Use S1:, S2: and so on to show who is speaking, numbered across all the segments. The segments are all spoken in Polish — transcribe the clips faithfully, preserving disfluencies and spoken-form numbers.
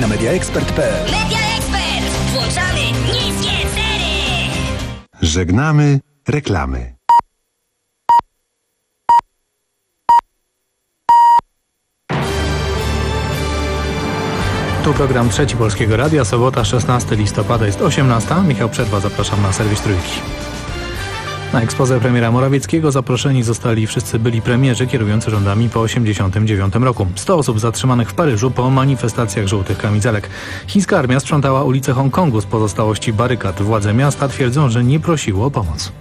S1: na media ekspert kropka pe el.
S2: Media Expert! Włączamy niskie ceny!
S3: Żegnamy reklamy.
S4: Tu program Trzeci Polskiego Radia, sobota szesnastego listopada, jest osiemnasta. Michał Przerwa, zapraszam na serwis Trójki. Na ekspozę premiera Morawieckiego zaproszeni zostali wszyscy byli premierzy kierujący rządami po osiemdziesiątym dziewiątym roku. sto osób zatrzymanych w Paryżu po manifestacjach żółtych kamizelek. Chińska armia sprzątała ulice Hongkongu z pozostałości barykad. Władze miasta twierdzą, że nie prosiło o pomoc.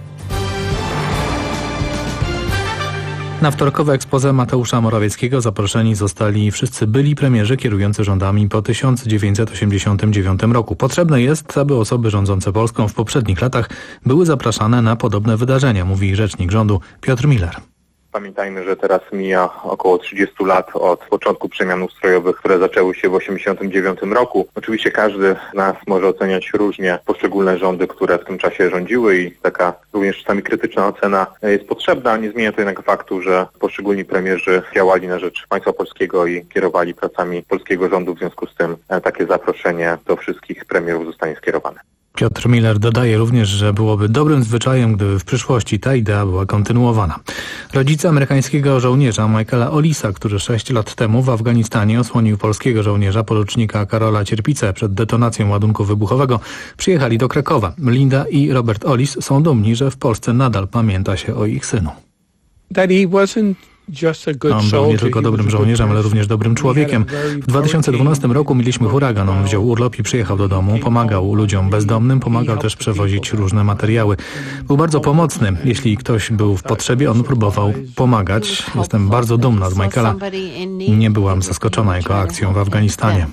S4: Na wtorkowe expose Mateusza Morawieckiego zaproszeni zostali wszyscy byli premierzy kierujący rządami po tysiąc dziewięćset osiemdziesiątym dziewiątym roku. Potrzebne jest, aby osoby rządzące Polską w poprzednich latach były zapraszane na podobne wydarzenia, mówi rzecznik rządu Piotr Miller.
S5: Pamiętajmy, że teraz mija około trzydziestu lat od początku przemian ustrojowych, które zaczęły się w osiemdziesiątym dziewiątym roku. Oczywiście każdy z nas może oceniać różnie poszczególne rządy, które w tym czasie rządziły i taka również czasami krytyczna ocena jest potrzebna. Nie zmienia to jednak faktu, że poszczególni premierzy działali na rzecz państwa polskiego i kierowali pracami polskiego rządu. W związku z tym takie zaproszenie do wszystkich premierów zostanie skierowane.
S4: Piotr Miller dodaje również, że byłoby dobrym zwyczajem, gdyby w przyszłości ta idea była kontynuowana. Rodzice amerykańskiego żołnierza Michaela Ollisa, który sześć lat temu w Afganistanie osłonił polskiego żołnierza porucznika Karola Cierpicę przed detonacją ładunku wybuchowego, przyjechali do Krakowa. Linda i Robert Ollis są dumni, że w Polsce nadal pamięta się o ich synu. On był nie tylko dobrym żołnierzem, ale również dobrym człowiekiem. W dwa tysiące dwunastym roku mieliśmy huragan. On wziął urlop i przyjechał do domu. Pomagał ludziom bezdomnym, pomagał też przewozić różne materiały. Był bardzo pomocny. Jeśli ktoś był w potrzebie, on próbował pomagać. Jestem bardzo dumna z Michaela. Nie byłam zaskoczona jego akcją w Afganistanie.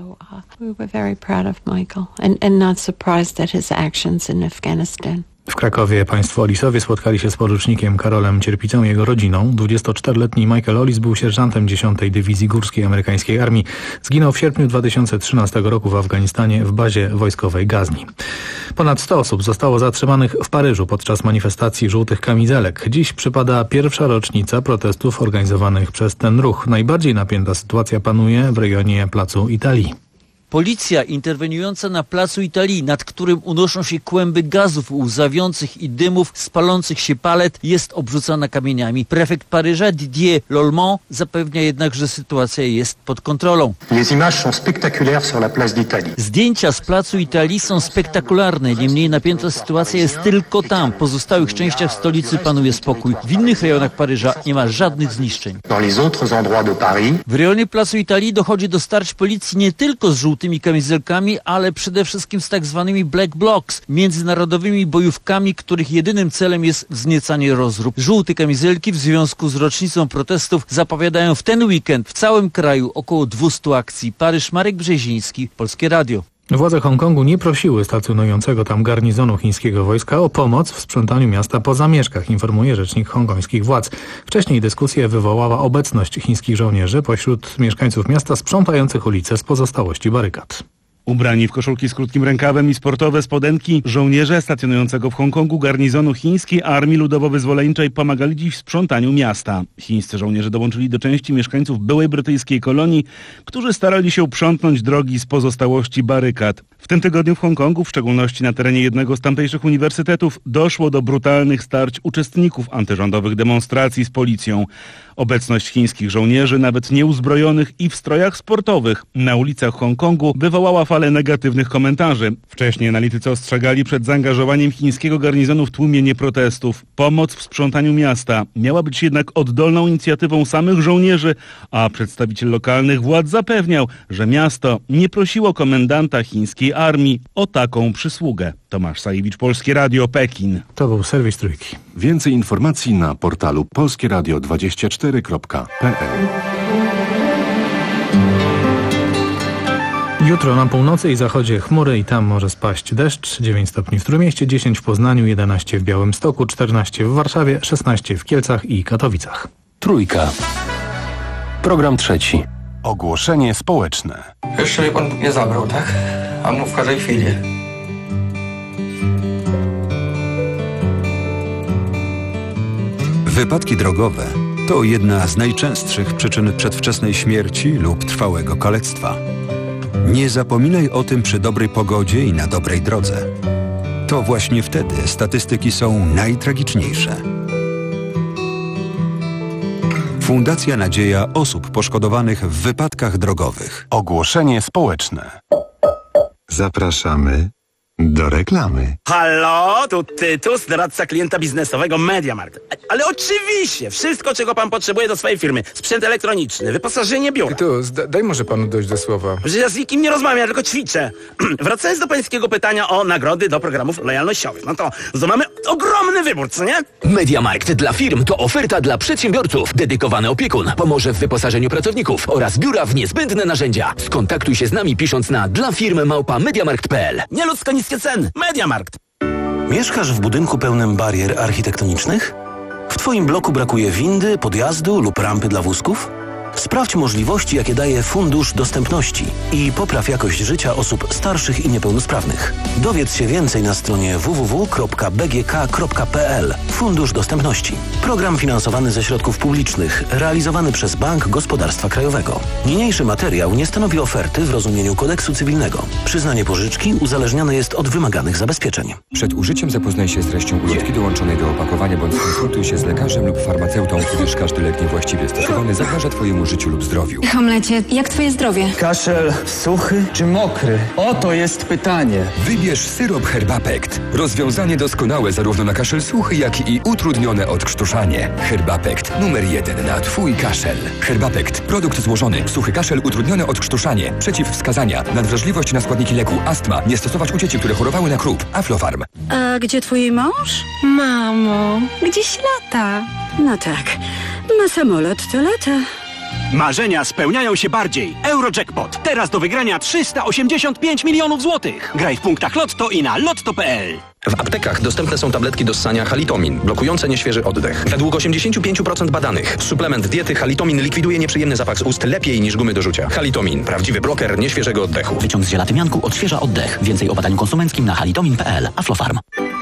S4: W Krakowie państwo Ollisowie spotkali się z porucznikiem Karolem Cierpicą i jego rodziną. dwudziestoczteroletni Michael Ollis był sierżantem dziesiątej Dywizji Górskiej amerykańskiej armii. Zginął w sierpniu dwa tysiące trzynastego roku w Afganistanie w bazie wojskowej Gazni. Ponad sto osób zostało zatrzymanych w Paryżu podczas manifestacji żółtych kamizelek. Dziś przypada pierwsza rocznica protestów organizowanych przez ten ruch. Najbardziej napięta sytuacja panuje w rejonie Placu Italii.
S6: Policja interweniująca na Placu Italii, nad którym unoszą się kłęby gazów łzawiących i dymów z palących się palet, jest obrzucana kamieniami. Prefekt Paryża Didier Lolmont zapewnia jednak, że sytuacja jest pod kontrolą. Zdjęcia z Placu Italii są spektakularne, niemniej napięta sytuacja jest tylko tam. W pozostałych częściach stolicy panuje spokój. W innych rejonach Paryża nie ma żadnych zniszczeń. W rejonie Placu Italii dochodzi do starć policji nie tylko z żółtymi tymi kamizelkami, ale przede wszystkim z tak zwanymi black blocs, międzynarodowymi bojówkami, których jedynym celem jest wzniecanie rozrób. Żółte kamizelki w związku z rocznicą protestów zapowiadają w ten weekend w całym kraju około dwieście akcji. Paryż, Marek Brzeziński, Polskie Radio.
S4: Władze Hongkongu nie prosiły stacjonującego tam garnizonu chińskiego wojska o pomoc w sprzątaniu miasta po zamieszkach, informuje rzecznik hongkońskich władz. Wcześniej dyskusję wywołała obecność chińskich żołnierzy pośród mieszkańców miasta sprzątających ulice z pozostałości barykad.
S7: Ubrani w koszulki z krótkim rękawem i sportowe spodenki, żołnierze stacjonującego w Hongkongu garnizonu chińskiej Armii Ludowo-Wyzwoleńczej pomagali dziś w sprzątaniu miasta. Chińscy żołnierze dołączyli do części mieszkańców byłej brytyjskiej kolonii, którzy starali się uprzątnąć drogi z pozostałości barykad. W tym tygodniu w Hongkongu, w szczególności na terenie jednego z tamtejszych uniwersytetów, doszło do brutalnych starć uczestników antyrządowych demonstracji z policją. Obecność chińskich żołnierzy, nawet nieuzbrojonych i w strojach sportowych, na ulicach Hongkongu wywołała falę negatywnych komentarzy. Wcześniej analitycy ostrzegali przed zaangażowaniem chińskiego garnizonu w tłumienie protestów. Pomoc w sprzątaniu miasta miała być jednak oddolną inicjatywą samych żołnierzy, a przedstawiciel lokalnych władz zapewniał, że miasto nie prosiło komendanta chińskiej armii o taką przysługę. Tomasz Sajewicz, Polskie Radio, Pekin.
S4: To był serwis Trójki.
S3: Więcej informacji na portalu polskie radio dwadzieścia cztery kropka p l.
S4: Jutro na północy i zachodzie chmury i tam może spaść deszcz. dziewięć stopni w Trójmieście, dziesięć w Poznaniu, jedenaście w Białymstoku, czternaście w Warszawie, szesnaście w Kielcach i Katowicach.
S1: Trójka. Program trzeci. Ogłoszenie społeczne.
S8: Jeszcze mnie pan nie zabrał, tak? A mów w każdej chwili.
S9: Wypadki drogowe to jedna z najczęstszych przyczyn przedwczesnej śmierci lub trwałego kalectwa. Nie zapominaj o tym przy dobrej pogodzie i na dobrej drodze. To właśnie wtedy statystyki są najtragiczniejsze. Fundacja Nadzieja osób poszkodowanych w wypadkach drogowych.
S1: Ogłoszenie społeczne.
S3: Zapraszamy do reklamy.
S10: Halo, tu Tytus, doradca klienta biznesowego MediaMarkt. Ale oczywiście, wszystko, czego pan potrzebuje do swojej firmy. Sprzęt elektroniczny, wyposażenie biura.
S11: Tytus, da, daj może panu dojść do słowa.
S10: Że ja z nikim nie rozmawiam, ja tylko ćwiczę. Wracając do pańskiego pytania o nagrody do programów lojalnościowych. No to, to mamy ogromny wybór, co nie?
S12: MediaMarkt dla firm to oferta dla przedsiębiorców. Dedykowany opiekun pomoże w wyposażeniu pracowników oraz biura w niezbędne narzędzia. Skontaktuj się z nami pisząc na dla firmy małpa mediamarkt kropka p l.
S10: Nieludzko niskie ceny. MediaMarkt.
S13: Mieszkasz w budynku pełnym barier architektonicznych? W Twoim bloku brakuje windy, podjazdu lub rampy dla wózków? Sprawdź możliwości, jakie daje Fundusz Dostępności i popraw jakość życia osób starszych i niepełnosprawnych. Dowiedz się więcej na stronie w w w kropka b g k kropka p l. Fundusz Dostępności. Program finansowany ze środków publicznych, realizowany przez Bank Gospodarstwa Krajowego. Niniejszy materiał nie stanowi oferty w rozumieniu kodeksu cywilnego. Przyznanie pożyczki uzależnione jest od wymaganych zabezpieczeń.
S14: Przed użyciem zapoznaj się z treścią ulotki dołączonej do opakowania bądź skonsultuj się z lekarzem lub farmaceutą, gdyż każdy lek niewłaściwie stosowany zagraża Twojemu życiu lub zdrowiu.
S15: Hamlecie, jak twoje zdrowie?
S16: Kaszel suchy czy mokry? Oto jest pytanie.
S14: Wybierz syrop Herbapekt. Rozwiązanie doskonałe zarówno na kaszel suchy, jak i utrudnione odkrztuszanie. Herbapekt numer jeden na Twój kaszel. Herbapekt. Produkt złożony. Suchy kaszel, utrudnione odkrztuszanie. Przeciwwskazania. Nadwrażliwość na składniki leku. Astma. Nie stosować u dzieci, które chorowały na krób. Aflofarm.
S15: A gdzie twój mąż? Mamo, gdzieś lata. No tak. Na samolot to lata.
S17: Marzenia spełniają się bardziej. Eurojackpot. Teraz do wygrania trzysta osiemdziesiąt pięć milionów złotych. Graj w punktach Lotto i na lotto kropka p l.
S18: W aptekach dostępne są tabletki do ssania Halitomin, blokujące nieświeży oddech. Według osiemdziesiąt pięć procent badanych suplement diety Halitomin likwiduje nieprzyjemny zapach z ust lepiej niż gumy do rzucia. Halitomin. Prawdziwy bloker nieświeżego oddechu.
S19: Wyciąg z zielatymianku odświeża oddech. Więcej o badaniu konsumenckim na halitomin kropka p l. Aflofarm.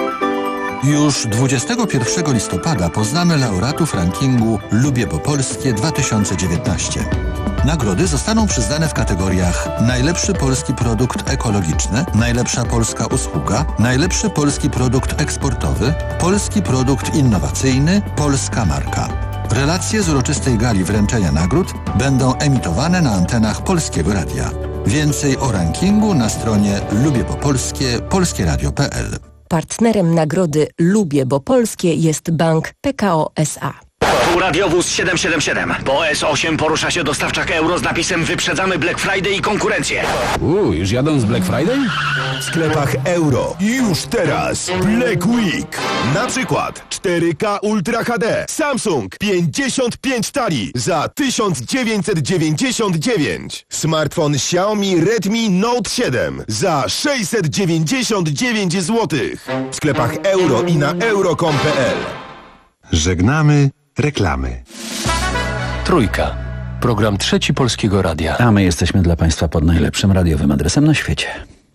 S20: Już dwudziestego pierwszego listopada poznamy laureatów rankingu Lubię Bo Polskie dwa tysiące dziewiętnaście. Nagrody zostaną przyznane w kategoriach najlepszy polski produkt ekologiczny, najlepsza polska usługa, najlepszy polski produkt eksportowy, polski produkt innowacyjny, polska marka. Relacje z uroczystej gali wręczenia nagród będą emitowane na antenach Polskiego Radia. Więcej o rankingu na stronie lubię bo polskie polskie radio kropka p l.
S21: Partnerem nagrody Lubię Bo Polskie jest Bank P K O S A.
S22: Tu radiowóz siedem siedem siedem. Po S osiem porusza się dostawczak euro z napisem Wyprzedzamy Black Friday i konkurencję.
S23: Uuu, już jadą z Black Friday?
S24: W sklepach euro. Już teraz Black Week. Na przykład cztery K Ultra H D Samsung pięćdziesiąt pięć talii za tysiąc dziewięćset dziewięćdziesiąt dziewięć. Smartfon Xiaomi Redmi Note siedem za sześćset dziewięćdziesiąt dziewięć złotych. W sklepach euro i na euro kropka com kropka p l.
S3: Żegnamy reklamy.
S1: Trójka. Program Trzeci Polskiego Radia.
S19: A my jesteśmy dla Państwa pod najlepszym radiowym adresem na świecie.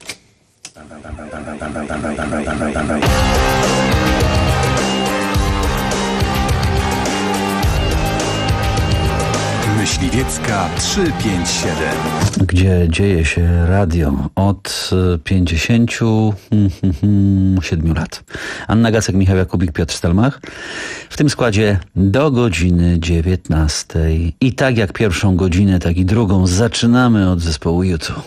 S1: Myśliwiecka trzysta pięćdziesiąt siedem.
S19: Gdzie dzieje się radio od pięćdziesięciu siedmiu lat. Anna Gacek, Michał Jakubik, Piotr Stelmach. W tym składzie do godziny dziewiętnastej. I tak jak pierwszą godzinę, tak i drugą zaczynamy od zespołu U dwa.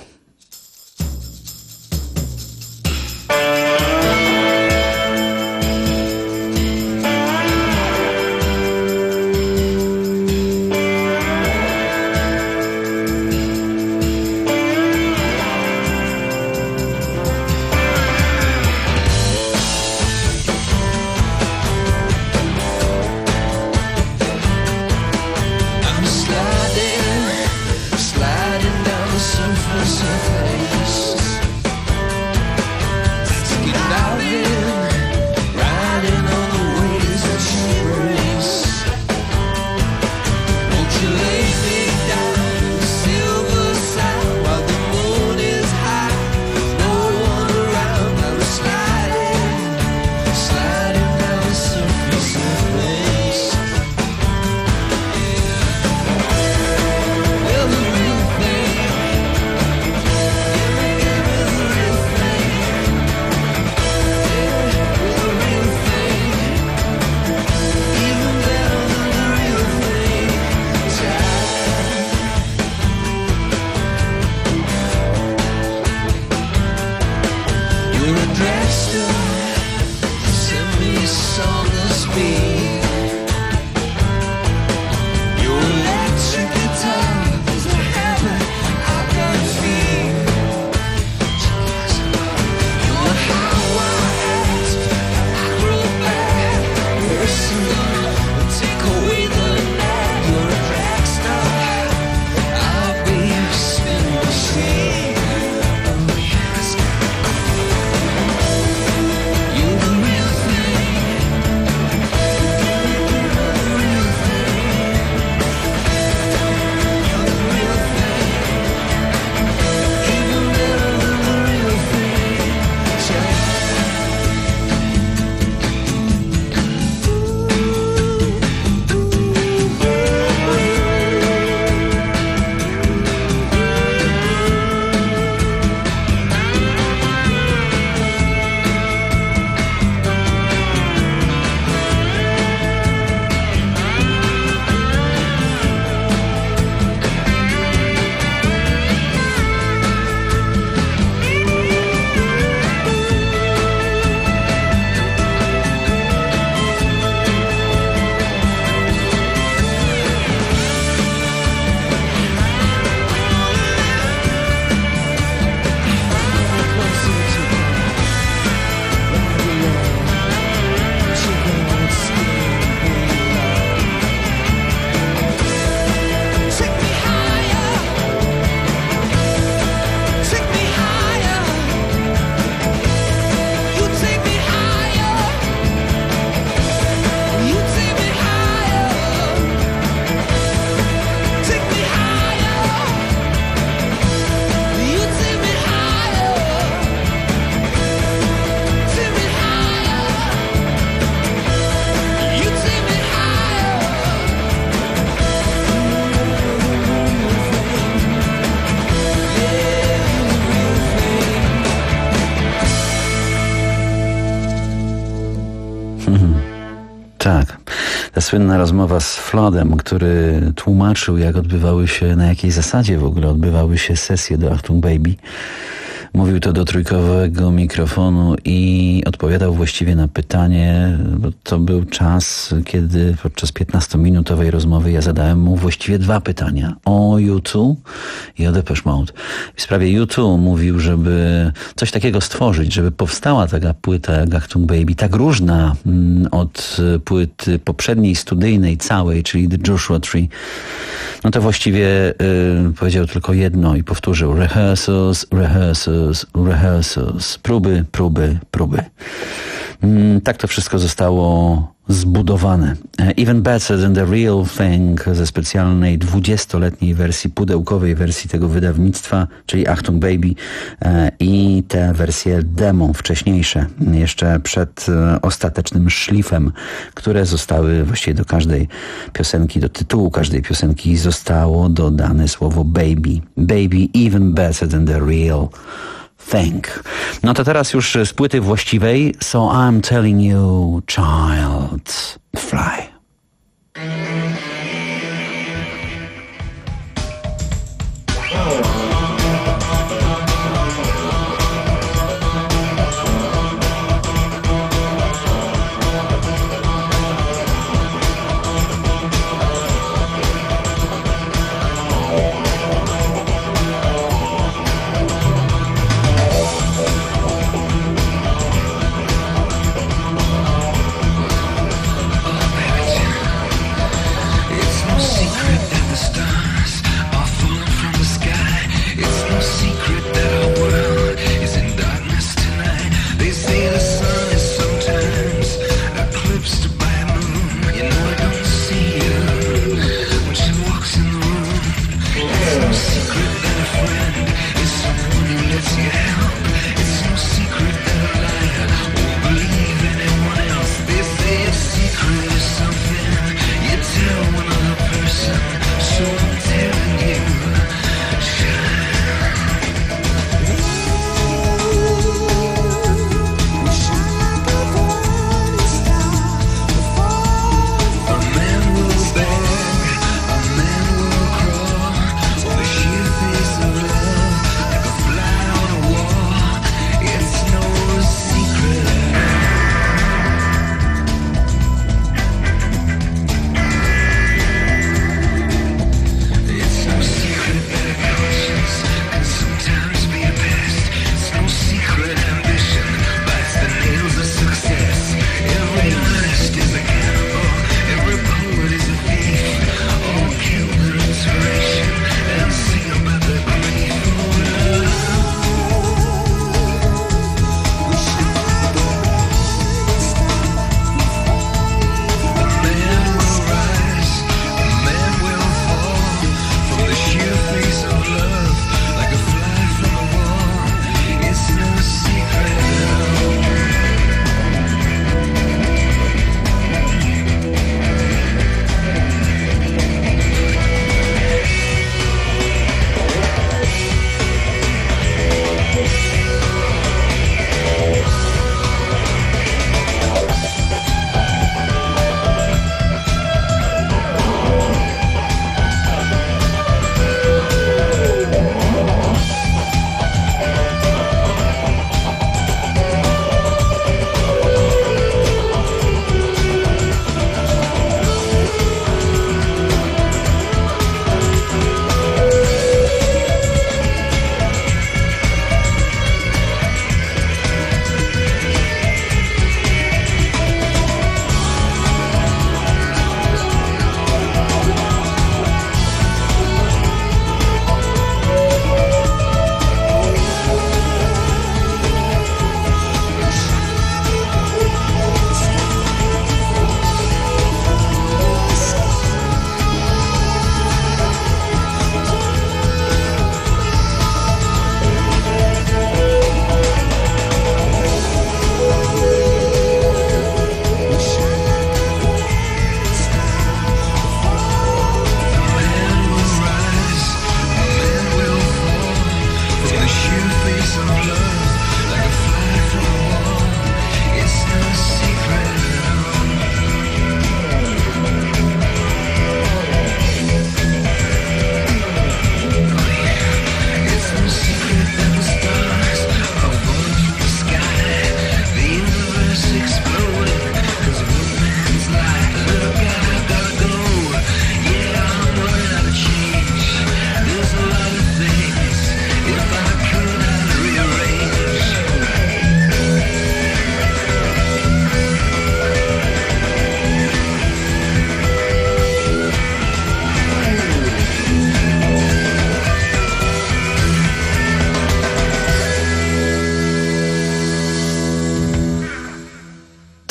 S19: Ta słynna rozmowa z Floodem, który tłumaczył, jak odbywały się, na jakiej zasadzie w ogóle odbywały się sesje do Achtung Baby. Mówił to do trójkowego mikrofonu i odpowiadał właściwie na pytanie, bo to był czas, kiedy podczas piętnastominutowej rozmowy ja zadałem mu właściwie dwa pytania. O U dwa i o Depeche Mode. W sprawie U dwa mówił, żeby coś takiego stworzyć, żeby powstała taka płyta jak Achtung Baby, tak różna od płyty poprzedniej, studyjnej całej, czyli The Joshua Tree. No to właściwie y, powiedział tylko jedno i powtórzył: rehearsals, rehearsals, rehearsals, próby, próby, próby. Mm, tak to wszystko zostało zbudowane. Even Better Than The Real Thing ze specjalnej dwudziestoletniej wersji, pudełkowej wersji tego wydawnictwa, czyli Achtung Baby, i te wersje demo wcześniejsze, jeszcze przed ostatecznym szlifem, które zostały właściwie do każdej piosenki, do tytułu każdej piosenki zostało dodane słowo baby. Baby even better than the real thing. No to teraz już z płyty właściwej. So I'm telling you, child, fly.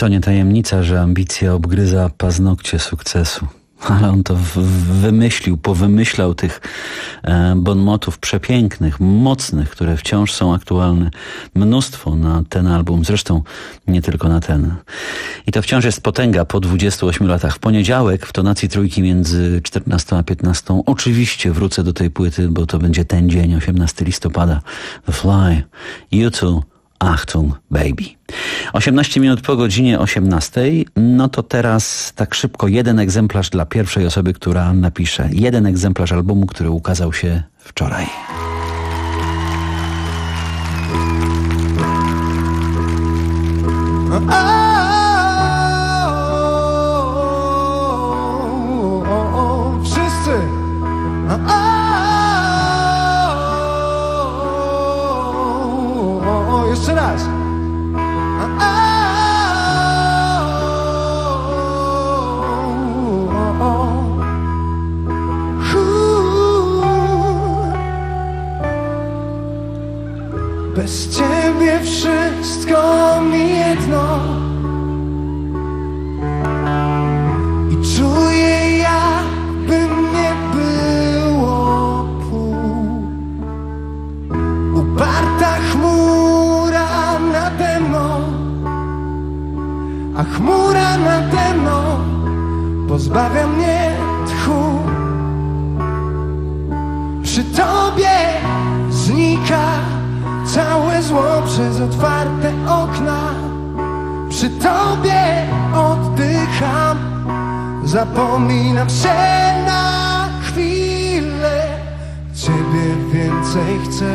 S19: To nie tajemnica, że ambicja obgryza paznokcie sukcesu. Ale on to w- wymyślił, powymyślał tych e, bonmotów przepięknych, mocnych, które wciąż są aktualne. Mnóstwo na ten album, zresztą nie tylko na ten. I to wciąż jest potęga po dwudziestu ośmiu latach. W poniedziałek w tonacji trójki między czternastą a piętnastą oczywiście wrócę do tej płyty, bo to będzie ten dzień, osiemnastego listopada. The Fly, U two, Achtung, Baby. osiemnaście minut po godzinie osiemnastej. No to teraz tak szybko jeden egzemplarz dla pierwszej osoby, która napisze. Jeden egzemplarz albumu, który ukazał się wczoraj.
S2: Wszyscy! Jeszcze raz! Bez ciebie wszystko mi jedno i czuję, jakby nie było pół. Uparta chmura nade mną, a chmura nade mną pozbawia mnie tchu. Przy tobie znika całe zło przez otwarte okna. Przy tobie oddycham, zapominam się na chwilę. Ciebie więcej chcę,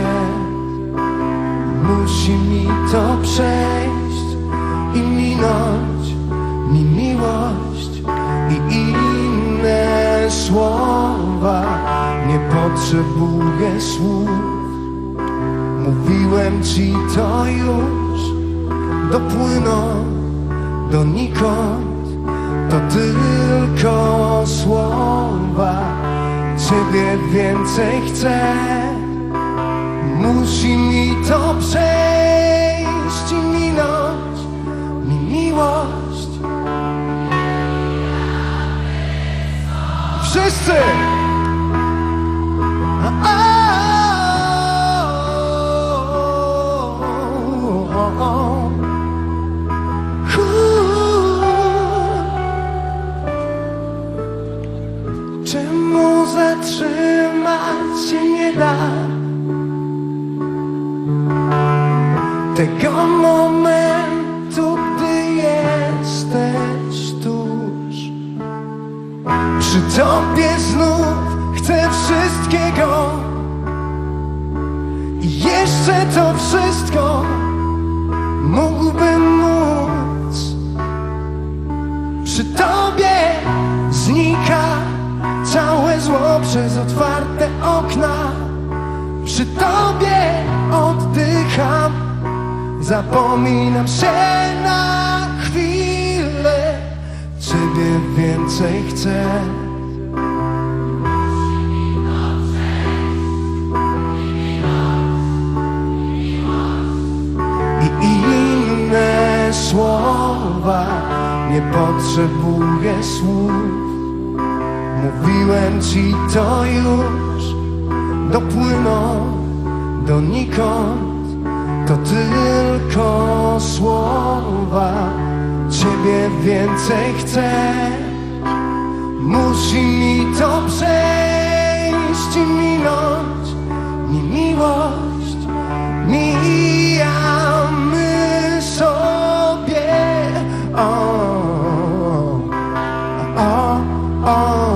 S2: musi mi to przejść i minąć mi miłość i inne słowa. Nie potrzebuję słów, mówiłem ci to już. Dopłyną donikąd, to tylko słowa. Ciebie więcej chcę, musi mi to przejść i minąć mi miłość. Wszyscy! A, a, czemu zatrzymać się nie da tego momentu, gdy jesteś tuż? Przy tobie znów chcę wszystkiego i jeszcze to wszystko mógłbym móc. Przy tobie znika całe zło przez otwarte okna. Przy tobie oddycham, zapominam się na chwilę. Ciebie więcej chcę, i inne słowa. Nie potrzebuję słów, mówiłem ci to już. Dopłyną donikąd, to tylko słowa. Ciebie więcej chcę, musi mi to przejść i minąć mi miłość. Mijamy sobie, o, o, o.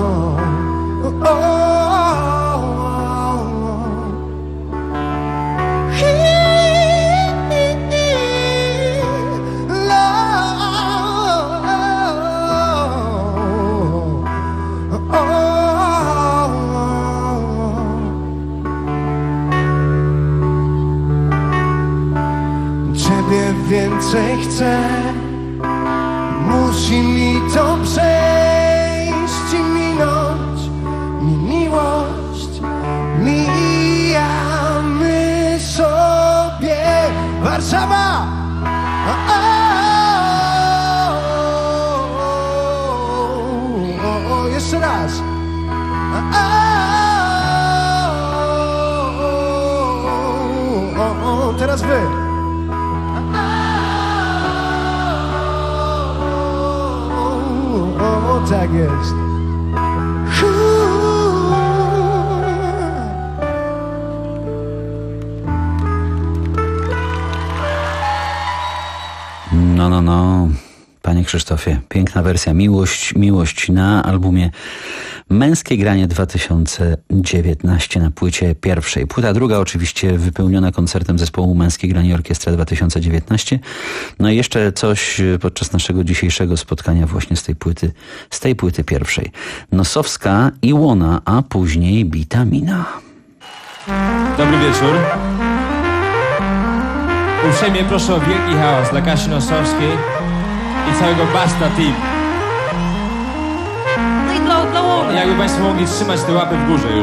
S2: Więcej chcę, musi mi to przejść i minąć mi miłość. Mijamy sobie Warszawa! O, o, O, teraz wy. O, tak jest.
S19: No, no, no. Panie Krzysztofie, piękna wersja. Miłość, miłość na albumie Męskie Granie dwa tysiące dziewiętnaście na płycie pierwszej. Płyta druga oczywiście wypełniona koncertem zespołu Męskie Granie Orkiestra dwa tysiące dziewiętnaście. No i jeszcze coś podczas naszego dzisiejszego spotkania właśnie z tej płyty, z tej płyty pierwszej. Nosowska, Iłona, a później Bitamina.
S4: Dobry wieczór. Uprzejmie proszę o wielki hałas dla Kasi Nosowskiej i całego Basta Team.
S5: No i dla, dla Łony.
S4: Jakby Państwo mogli trzymać te łapy w górze już.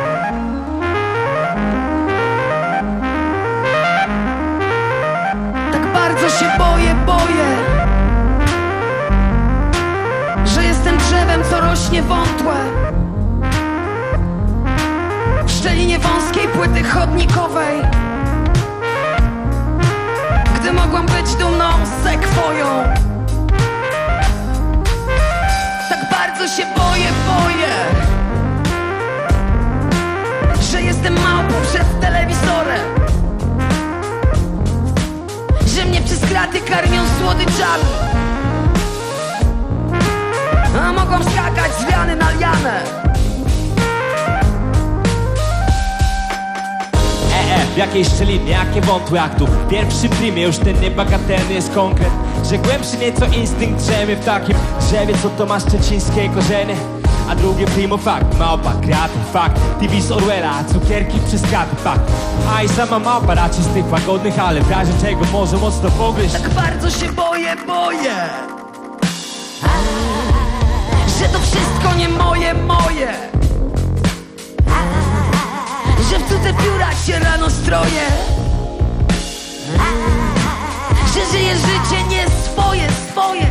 S5: Tak bardzo się boję, boję, że jestem drzewem, co rośnie wątłe w szczelinie wąskiej płyty chodnikowej. Gdy mogłam być dumną sekwoją. Tak bardzo się boję, boję, że jestem małpą przed telewizorem, że mnie przez kraty karmią słodyczami, a mogłam skakać z liany na lianę.
S4: W jakiej szczelinie, jakie wątłe jak tu w pierwszym primie już ten niebagatelny jest konkret, że głębszy nieco instynkt drzemie w takim drzewie, co to ma szczecińskie korzenie. A drugie primo fakt, małpa, kreatyw fakt, T V z Orwella, cukierki przez kraty fakt. A i sama małpa raczej z tych łagodnych, ale w razie czego może mocno pogryźć.
S5: Tak bardzo się boję, boję, że to wszystko nie moje, moje, że w cudze pióra się rano stroję, że żyję życie nie swoje, swoje,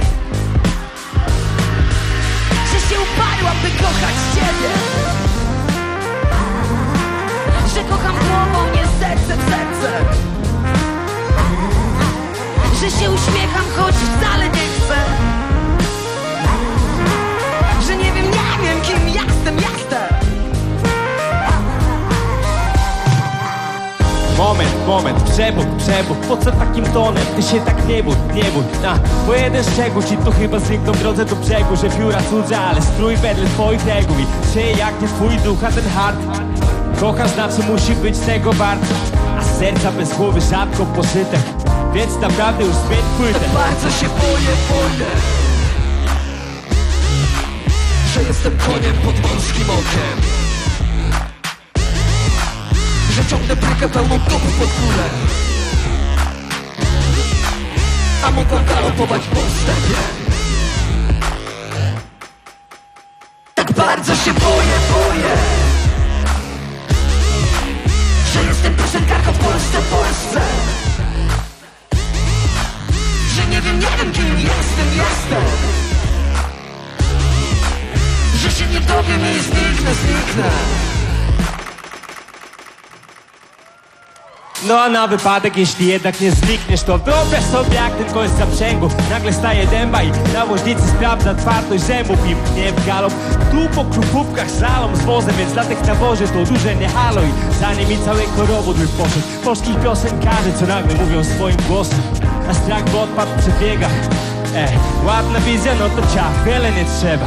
S5: że się uparłam, by kochać ciebie, że kocham głową, nie serce w serce, że się uśmiecham, choć wcale nie chcę, że nie wiem, nie wiem, kim jestem, jestem.
S4: Moment, moment, przebuch, przebuch, po co takim tonem? Ty się tak nie bój, nie bój, na bo jeden szczegół ci tu chyba znikną w drodze do brzegu, że pióra cudze, ale strój wedle twoich reguł i się jak nie twój duch, a ten hard kocha, znaczy musi być tego wart, a z serca bez głowy rzadko pożytek, więc naprawdę już zmień płytę.
S5: Tak bardzo się boję, boję, że jestem koniem pod wąskim okiem, że ciągnę brykę pełną kopy pod górę, a mogłam galopować po stepie. Tak bardzo się boję, boję, że jestem piosenkarką w Polsce, Polsce, że nie wiem, nie wiem, kim jestem, jestem, że się nie dowiem i zniknę, zniknę.
S4: No a na wypadek, jeśli jednak nie znikniesz, to wyobraź sobie, jak ten koń z zaprzęgów nagle staje dęba i na woźnicy sprawdza twardość zębów i pchnie w galop. Tu po krupówkach slalom z wozem, więc dla tych na wozie to duże nie halo i za nimi cały korowód by poszedł polskich piosenkarzy, co nagle mówią swoim głosem, a strach by odpadł przy biegach. E, ładna wizja, no to ciach, wiele nie trzeba.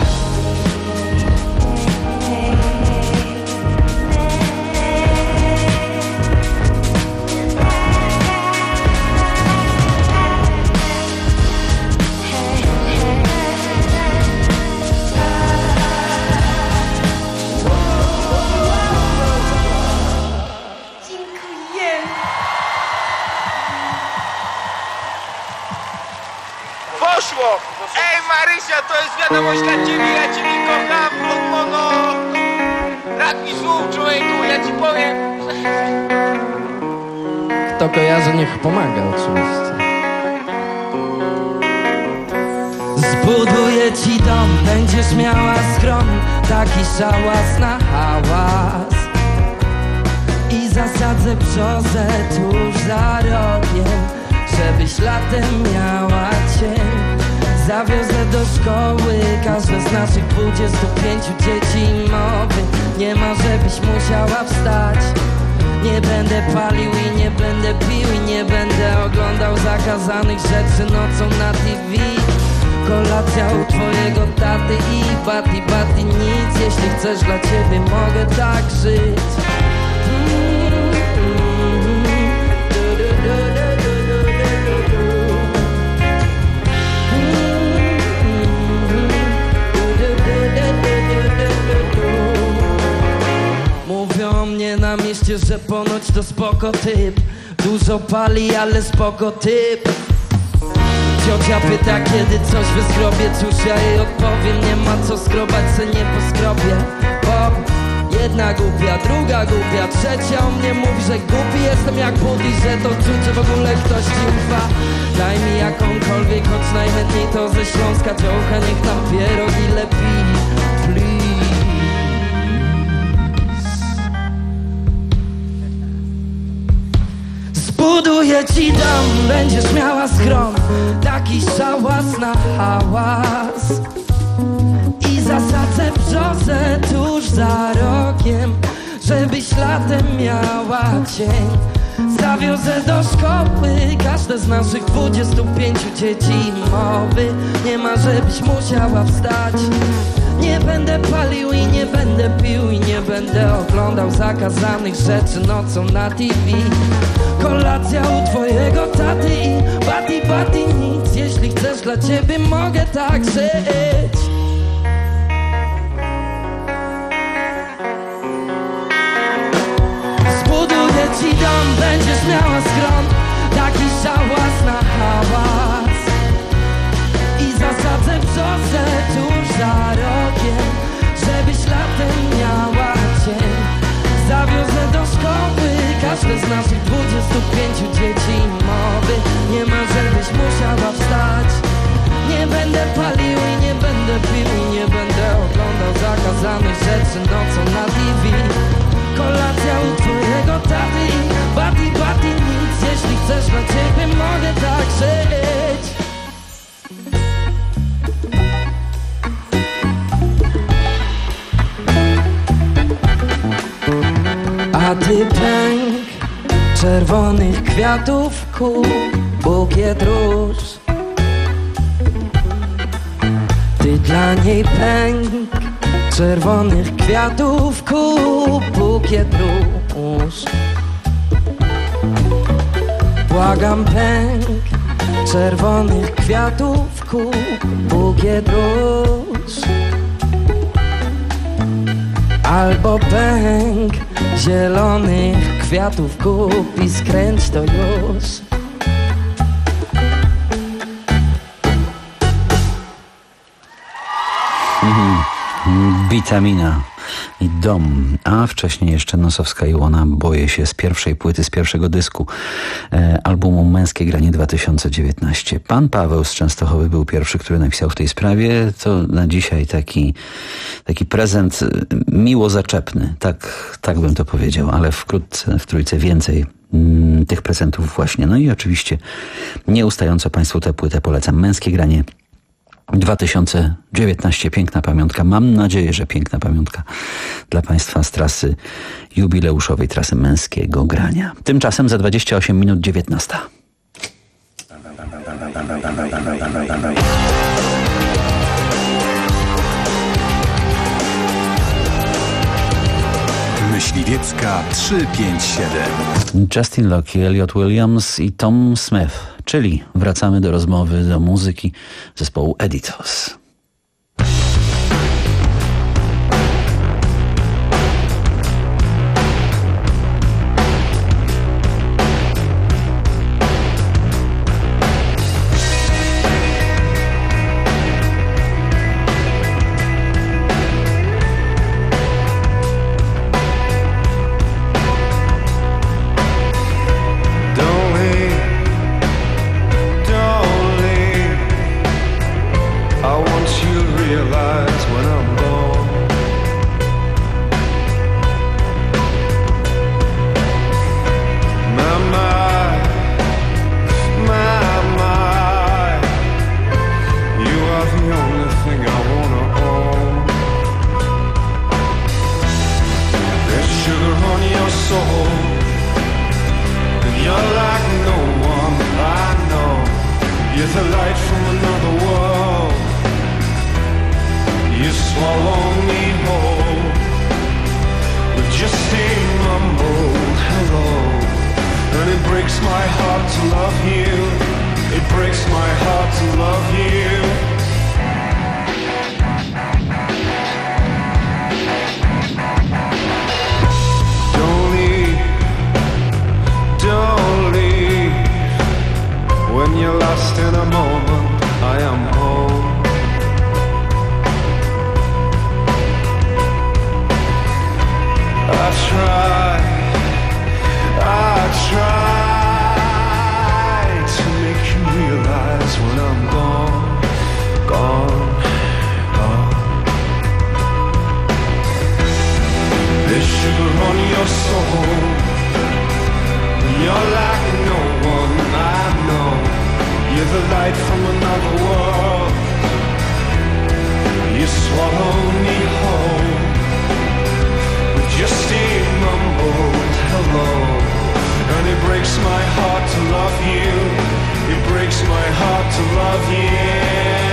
S6: Poszło! Ej Marysia, to jest wiadomość dla ciebie, ja ciebie kocham, Mono! Brak mi słów, człowieku, ja ci powiem.
S7: Kto kojarzy, niech pomaga oczywiście.
S25: Zbuduję ci dom, będziesz miała schron,
S7: taki szałas na hałas. I zasadzę brzozę tuż za rogiem, żebyś latem miała cień. Zawiozę do szkoły każde z naszych dwudziestu pięciu dzieci i mowy nie ma, żebyś musiała wstać. Nie będę palił i nie będę pił i nie będę oglądał zakazanych rzeczy nocą na T V. Kolacja u twojego taty i bati bati nic. Jeśli chcesz, dla ciebie mogę tak żyć. Mówią o mnie na mieście, że ponoć to spoko typ. Dużo pali, ale spoko typ. Ciocia pyta, kiedy coś wyskrobię. Cóż ja jej odpowiem, nie ma co skrobać, se nie poskrobię. Bo jedna głupia, druga głupia, trzecia o mnie mówi, że głupi jestem jak Budi, że to czuć, że w ogóle ktoś ci ufa. Daj mi jakąkolwiek, choć najchętniej to ze Śląska dziołcha, niech tam pierogi lepi, please. Zbuduję ci dom, będziesz miała schron, taki szałas na hałas. I zasadzę brzozę tuż za rogiem, żebyś latem miała cień. Zawiozę do szkoły każde z naszych dwudziestu pięciu dzieci i mowy nie ma, żebyś musiała wstać. Nie będę palił i nie będę pił i nie będę oglądał zakazanych rzeczy nocą na T V. Kolacja u twojego taty i bati bati nic. Jeśli chcesz, dla ciebie mogę tak żyć. Zbuduję ci dom, będziesz miała schron, taki szałas na hałas. I zasadzę brzozę tuż za rogiem, żebyś latem miała cień. Zawiozę do szkoły każde z naszych dwudziestu pięciu dzieci i mowy nie ma, żebyś musiała wstać. Nie będę palił i nie będę pił i nie będę oglądał zakazanych rzeczy nocą na T V. Kolacja u twojego taty i bati bati nic. Jeśli chcesz, dla ciebie mogę tak żyć. A ty pęk czerwonych kwiatów kup, bukiet róż. Ty dla niej pęk czerwonych kwiatów kup, bukiet róż. Błagam, pęk czerwonych kwiatów kup, bukiet róż. Albo pęk zielonych kwiatów kup i skręć to już.
S19: Mhm. Witamina i Dom, a wcześniej jeszcze Nosowska Iłona, Boję się, z pierwszej płyty, z pierwszego dysku e, albumu Męskie Granie dwa tysiące dziewiętnaście. Pan Paweł z Częstochowy był pierwszy, który napisał w tej sprawie. To na dzisiaj taki, taki prezent miło zaczepny, tak, tak bym to powiedział, ale wkrótce w Trójce więcej mm, tych prezentów właśnie. No i oczywiście nieustająco Państwu tę płytę polecam. Męskie Granie dwa tysiące dziewiętnaście, piękna pamiątka. Mam nadzieję, że piękna pamiątka dla Państwa z trasy jubileuszowej, trasy Męskiego Grania. Tymczasem za dwadzieścia osiem minut dziewiętnasta.
S1: Myśliwiecka trzysta pięćdziesiąt siedem.
S19: Justin Locke, Elliot Williams i Tom Smith, czyli wracamy do rozmowy, do muzyki zespołu Editors.
S2: I want it breaks my heart to love you. It breaks my heart to love you. Don't leave, don't leave. When you're lost in a moment, I am home. I try, I try to make you realize when I'm gone, gone, gone. There's sugar on your soul. You're like no one I know. You're the light from another world. You swallow me whole. Just a mumbled hello. And it breaks my heart to love you. It breaks my heart to love you.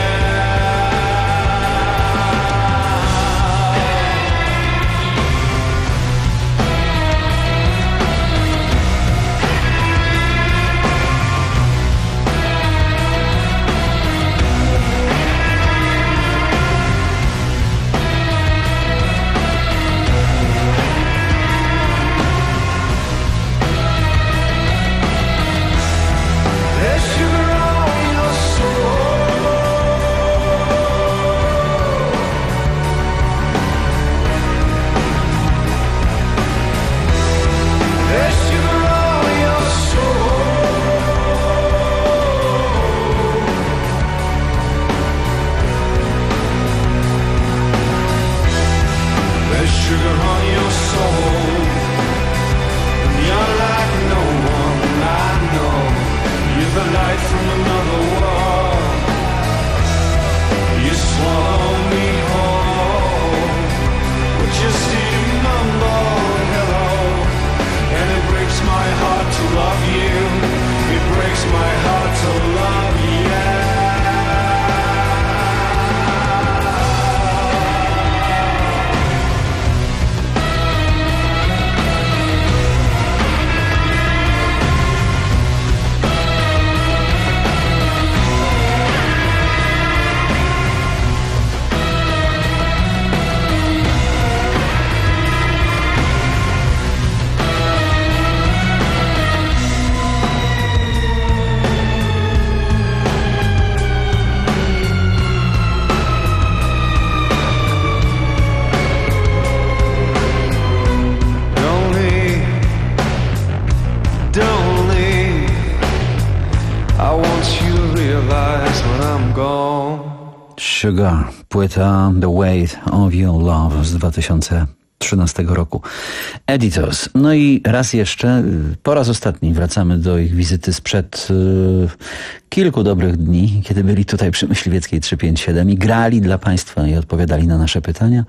S19: Sugar, płyta The Weight of Your Love z dwa tysiące trzynastego roku. Editors. No i raz jeszcze, po raz ostatni wracamy do ich wizyty sprzed yy, kilku dobrych dni, kiedy byli tutaj przy Myśliwieckiej trzysta pięćdziesiąt siedem i grali dla Państwa i odpowiadali na nasze pytania.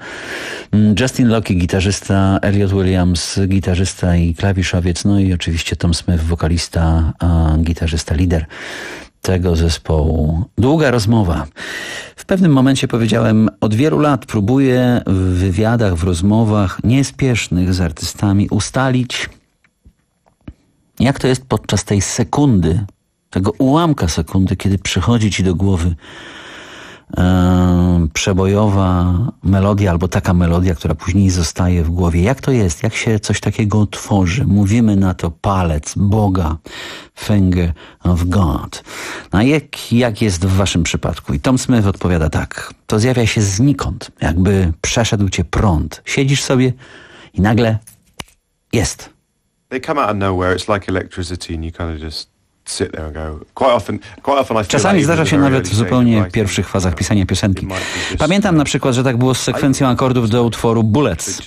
S19: Justin Locke, gitarzysta, Elliot Williams, gitarzysta i klawiszowiec, no i oczywiście Tom Smith, wokalista, a gitarzysta, lider tego zespołu. Długa rozmowa. W pewnym momencie powiedziałem, od wielu lat próbuję w wywiadach, w rozmowach niespiesznych z artystami ustalić, jak to jest podczas tej sekundy, tego ułamka sekundy, kiedy przychodzi ci do głowy e, przebojowa melodia albo taka melodia, która później zostaje w głowie. Jak to jest? Jak się coś takiego tworzy? Mówimy na to palec Boga, finger of God. No jak, jak jest w waszym przypadku? I Tom Smith odpowiada tak. To zjawia się znikąd, jakby przeszedł cię prąd. Siedzisz sobie i nagle jest.
S8: They come out of nowhere. It's like electricity and you kind of just sit there and go. Quite often, quite often I feel
S19: Czasami
S8: like
S19: zdarza się nawet w zupełnie pierwszych fazach pisania piosenki. Pamiętam na przykład, że tak było z sekwencją akordów do utworu Bullets.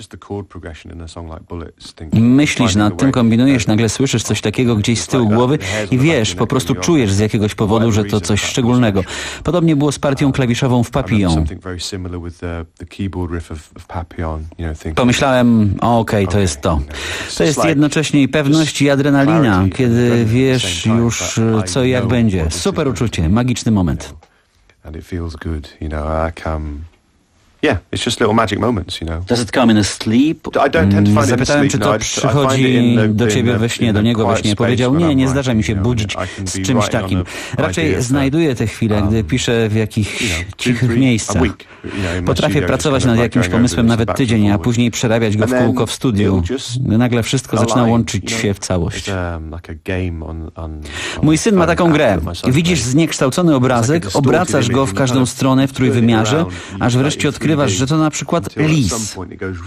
S19: Myślisz nad tym, kombinujesz, nagle słyszysz coś takiego gdzieś z tyłu głowy i wiesz, po prostu czujesz z jakiegoś powodu, że to coś szczególnego. Podobnie było z partią klawiszową w Papillon. Pomyślałem, okej, okay, to jest to. To jest jednocześnie i pewność i adrenalina, kiedy wiesz już co i jak będzie. Super uczucie, magiczny moment.
S8: Yeah, it's just little magic moments, you know.
S19: Does it come in a sleep?
S8: I don't tend to find
S19: Zapytałem,
S8: it
S19: czy
S8: in
S19: to
S8: sleep, no,
S19: przychodzi
S8: the,
S19: do ciebie
S8: the,
S19: we śnie, do niego we śnie. Powiedział, nie, nie zdarza mi się budzić z czymś takim. Raczej znajduję te chwile, gdy piszę w jakichś cichych miejscach. Potrafię pracować nad jakimś pomysłem nawet tydzień, a później przerabiać go w kółko w studiu. Nagle wszystko zaczyna łączyć się w całość. Mój syn ma taką grę. Widzisz zniekształcony obrazek, obracasz go w każdą stronę w trójwymiarze, aż wreszcie odkrywasz, że to na przykład lis.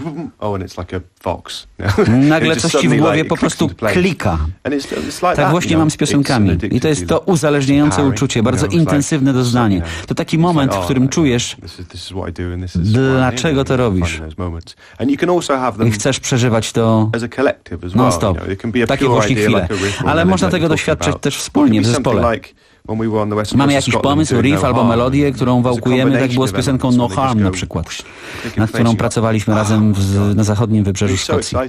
S19: Nagle coś ci w głowie po prostu klika. Tak właśnie mam z piosenkami. I to jest to uzależniające uczucie, bardzo intensywne doznanie. To taki moment, w którym czujesz, dlaczego to robisz. I chcesz przeżywać to non-stop. Takie właśnie chwile. Ale można tego doświadczać też wspólnie w zespole. Mamy jakiś pomysł, riff albo melodię, którą wałkujemy, tak było z piosenką No Harm na przykład, nad którą pracowaliśmy razem w, na zachodnim wybrzeżu Szkocji.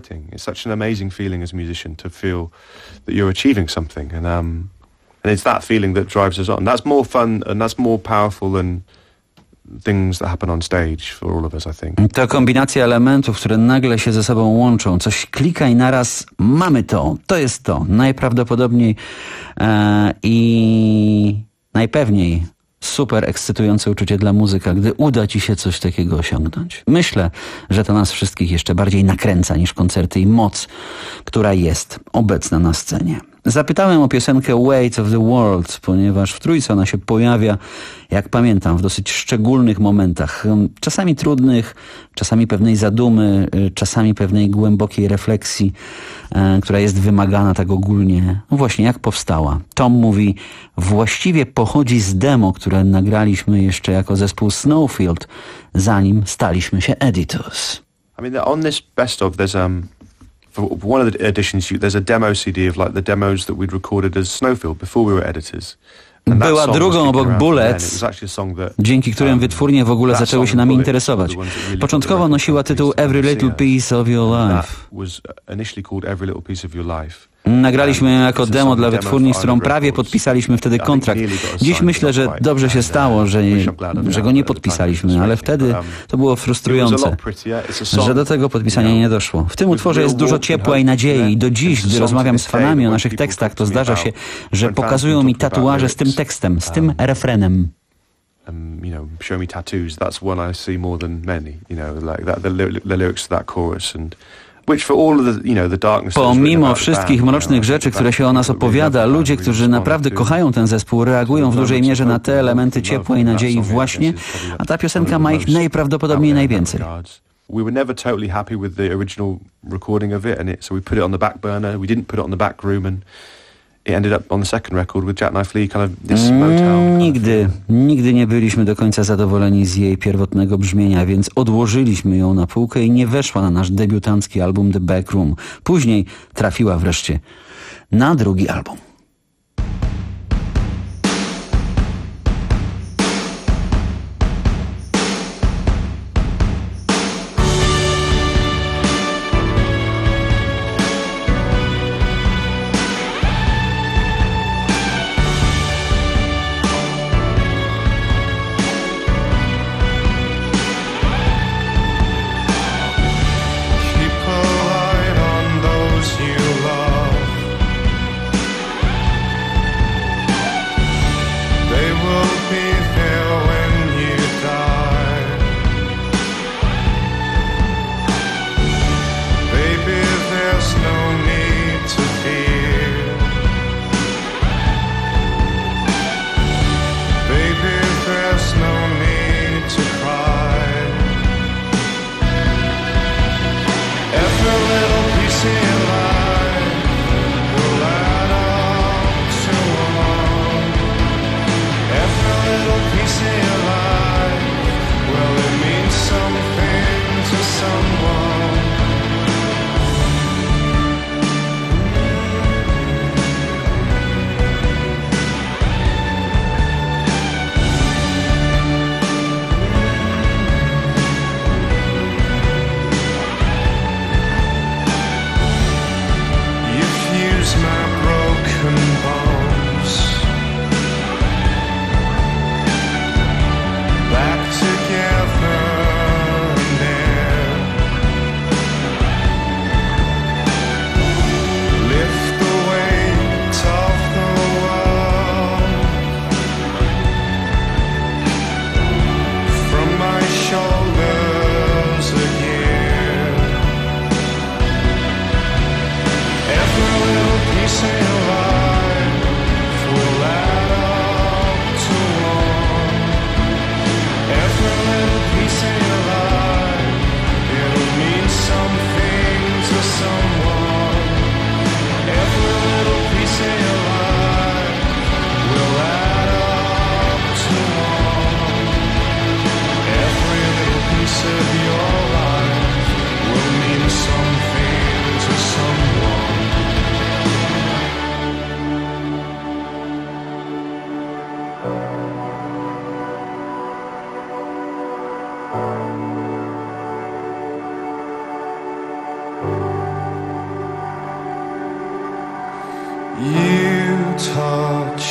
S8: And it's that feeling that drives us on. That's more fun and that's more powerful than things that happen on stage for all of us, I think.
S19: To kombinacja elementów, które nagle się ze sobą łączą. Coś klika i naraz mamy to. To jest to. Najprawdopodobniej e, i najpewniej super ekscytujące uczucie dla muzyka, gdy uda ci się coś takiego osiągnąć. Myślę, że to nas wszystkich jeszcze bardziej nakręca niż koncerty i moc, która jest obecna na scenie. Zapytałem o piosenkę Weight of the World, ponieważ w trójce ona się pojawia, jak pamiętam, w dosyć szczególnych momentach. Czasami trudnych, czasami pewnej zadumy, czasami pewnej głębokiej refleksji, e, która jest wymagana tak ogólnie. No właśnie, jak powstała. Tom mówi, właściwie pochodzi z demo, które nagraliśmy jeszcze jako zespół Snowfield, zanim staliśmy się Editors.
S8: I mean, on this best of, there's um... For one of the editions, there's a demo C D of like the demos that we'd recorded as Snowfield before we were editors.
S19: Była drugą obok Bullets, dzięki którym wytwórnie w ogóle zaczęły się nami interesować. Początkowo nosiła tytuł Every Little Piece of Your Life. Nagraliśmy ją jako demo dla wytwórni, z którą prawie podpisaliśmy wtedy kontrakt. Dziś myślę, że dobrze się stało, że, nie, że go nie podpisaliśmy, ale wtedy to było frustrujące, że do tego podpisania nie doszło. W tym utworze jest dużo ciepła i nadziei i do dziś, gdy rozmawiam z fanami o naszych tekstach, to zdarza się, że pokazują mi tatuaże z tym tekstem, z tym refrenem.
S8: Um, you know, show me tattoos. That's one I see more than many. You know, like that, the, the lyrics to that chorus and which for all of the, you know, the darkness.
S19: Pomimo wszystkich mrocznych rzeczy, które się o nas opowiada, ludzie, którzy naprawdę kochają ten zespół, reagują w dużej mierze na te elementy ciepła i nadziei właśnie, a ta piosenka ma ich najprawdopodobniej najwięcej.
S8: We were never totally happy with the original recording of it, and it, so we put it on the back burner. We didn't put it on the back room, and it ended up on the second record with Jackknife Lee, kind of this Motown.
S19: Nigdy, nigdy nie byliśmy do końca zadowoleni z jej pierwotnego brzmienia, więc odłożyliśmy ją na półkę i nie weszła na nasz debiutancki album The Back Room. Później trafiła wreszcie na drugi album.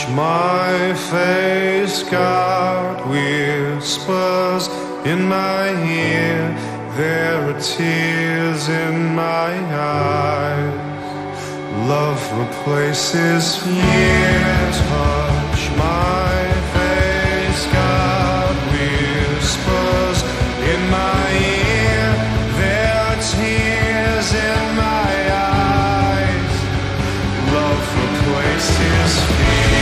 S2: my face, God whispers in my ear. There are tears in my eyes. Love replaces fear. Touch my face, God whispers in my ear. There are tears in my eyes. Love replaces fear.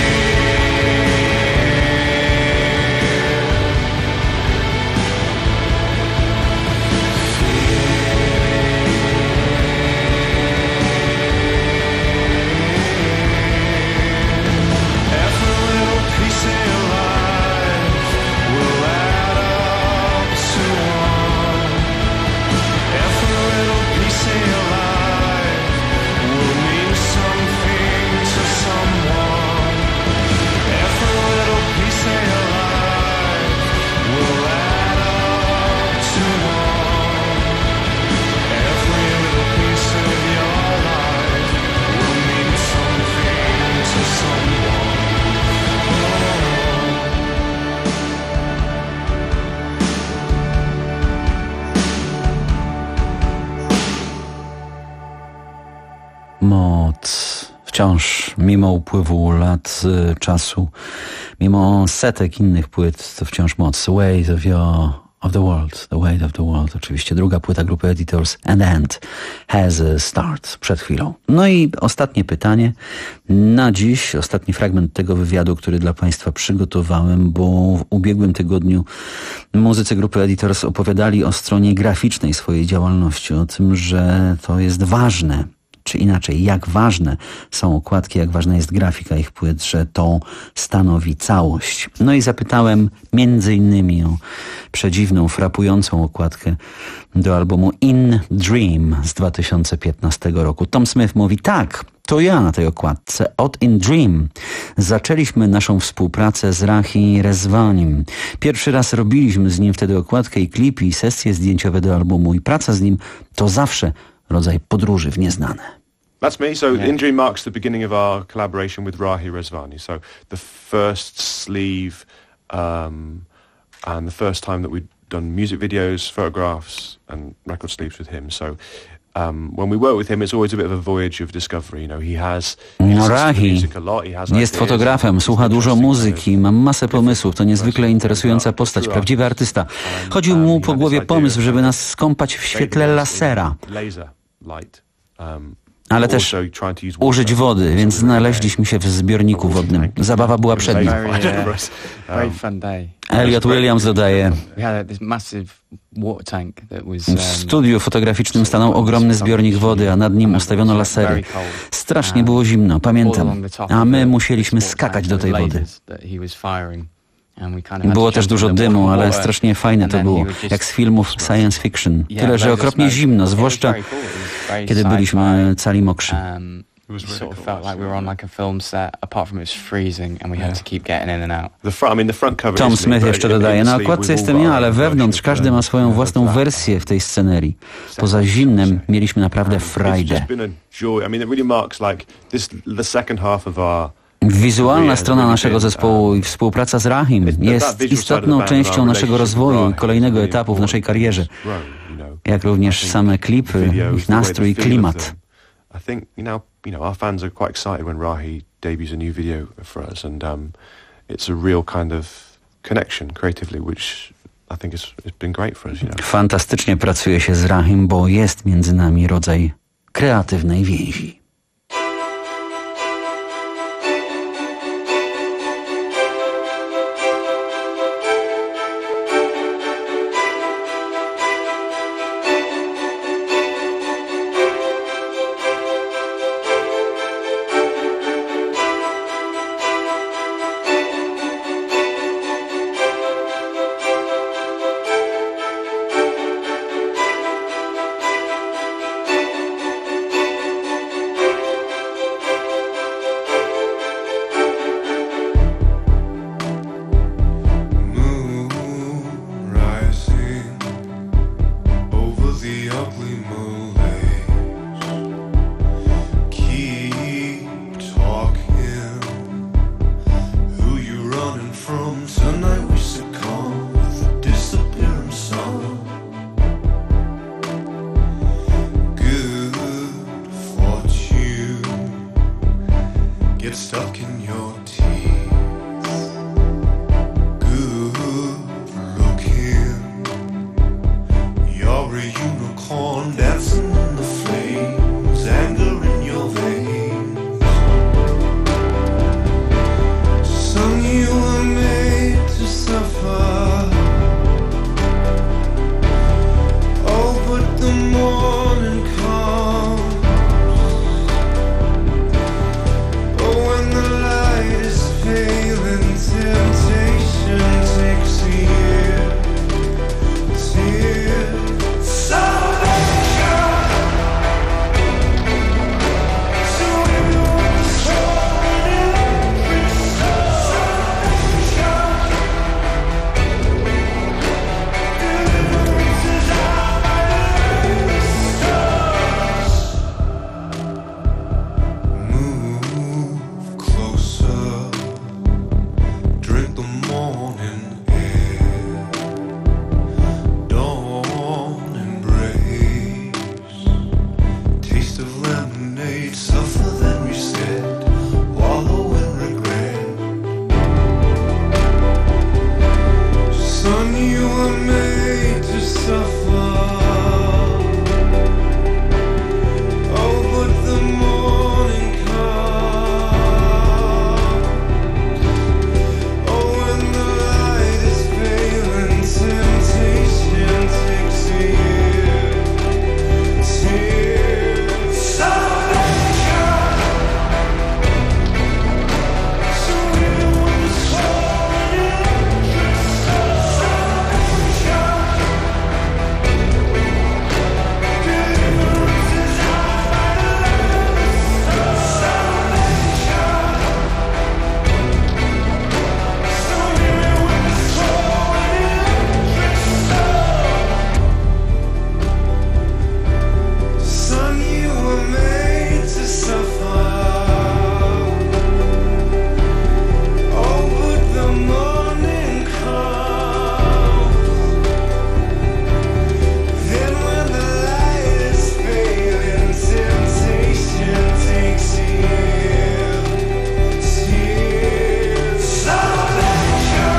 S19: Moc. Wciąż, mimo upływu lat y, czasu, mimo setek innych płyt, to wciąż moc. Weight of your, of the world. The weight of the world. Oczywiście druga płyta grupy Editors and End has a start. Przed chwilą. No i ostatnie pytanie na dziś. Ostatni fragment tego wywiadu, który dla Państwa przygotowałem, bo w ubiegłym tygodniu muzycy grupy Editors opowiadali o stronie graficznej swojej działalności. O tym, że to jest ważne. Czy inaczej, jak ważne są okładki, jak ważna jest grafika ich płyt, że to stanowi całość. No i zapytałem między innymi o przedziwną, frapującą okładkę do albumu In Dream z dwa tysiące piętnastego roku. Tom Smith mówi tak, to ja na tej okładce. Od In Dream zaczęliśmy naszą współpracę z Rahi Rezvanim. Pierwszy raz robiliśmy z nim wtedy okładkę i klip i sesje zdjęciowe do albumu i praca z nim to zawsze rodzaj podróży w nieznane.
S8: That's me. So
S19: Yeah.
S8: In Dream marks the beginning of our collaboration with Rahi Rezvani. So the first sleeve um, and the first time that we'd done music videos, photographs and record sleeves with him. So um, when we work with him, it's always a bit of a voyage of discovery. You know, he has, he
S19: No,
S8: listens to
S19: Rahi
S8: music a lot. He has
S19: jest
S8: ideas.
S19: fotografem, słucha dużo muzyki, ma masę pomysłów, to niezwykle interesująca postać, prawdziwy artysta. Chodził mu po głowie pomysł, żeby nas skąpać w świetle lasera,
S8: Laser light. Um,
S19: ale też użyć wody, więc znaleźliśmy się w zbiorniku wodnym. Zabawa była przed nim.
S9: Very fun day.
S19: Elliot Williams dodaje,
S9: We had this massive water tank that was
S19: w studiu fotograficznym stanął ogromny zbiornik wody, a nad nim ustawiono lasery. Strasznie było zimno, pamiętam, a my musieliśmy skakać do tej wody. Było też dużo dymu, ale strasznie fajne to było, jak z filmów science fiction. Tyle, że okropnie zimno, zwłaszcza kiedy byliśmy cali mokrzy.
S9: You sort of felt like we were on like a film set, apart from it was freezing and we had to keep getting in and out.
S8: The front, I mean, the front cover
S19: Tom
S8: is
S19: Smith
S8: me,
S19: jeszcze
S8: but
S19: dodaje,
S8: in the
S19: na
S8: sleeve
S19: okładce
S8: we've
S19: jestem
S8: all
S19: ja,
S8: got
S19: ale
S8: our
S19: wewnątrz
S8: version
S19: każdy
S8: of
S19: ma
S8: the-
S19: swoją własną wersję w tej scenerii. Poza zimnem mieliśmy naprawdę
S8: It's
S19: frajdę.
S8: just been a joy. I mean, it really marks like this, the second half of our
S19: Wizualna strona naszego zespołu i współpraca z Rahim jest istotną częścią naszego rozwoju i kolejnego etapu w naszej karierze, jak również same klipy, ich nastrój i klimat.
S8: I think you know, you know, our fans are quite excited when Rahi debuts a new video for us, and um, it's a real kind of connection creatively, which I think is it's been great for us. You know.
S19: Fantastycznie pracuje się z Rahim, bo jest między nami rodzaj kreatywnej więzi.
S2: sink in your teeth. Good looking, you're a unicorn dancing in the flames, anger in your veins. Son, you were made to suffer. Oh, but the morning comes. Oh, when the light is failing, temptation takes a year. Tear. Salvation. So everyone is holding every soul. Salvation. Deliverance is out by the stars. Move closer. Drink the morning air. Dawn embrace. Taste of lemonade. Suffer then reset. Wallow in regret. Son, you were made to suffer. Oh, but the morning comes. Oh, when the light is failing, temptation takes a year. Tears. Salvation. So everyone is holding every soul. Salvation. Deliverance is out by the stars. Salvation. So everyone is holding every soul. Son, you were made to suffer. Oh, but the morning comes. Then when the light is failing, temptation takes a year. Tears. Salvation.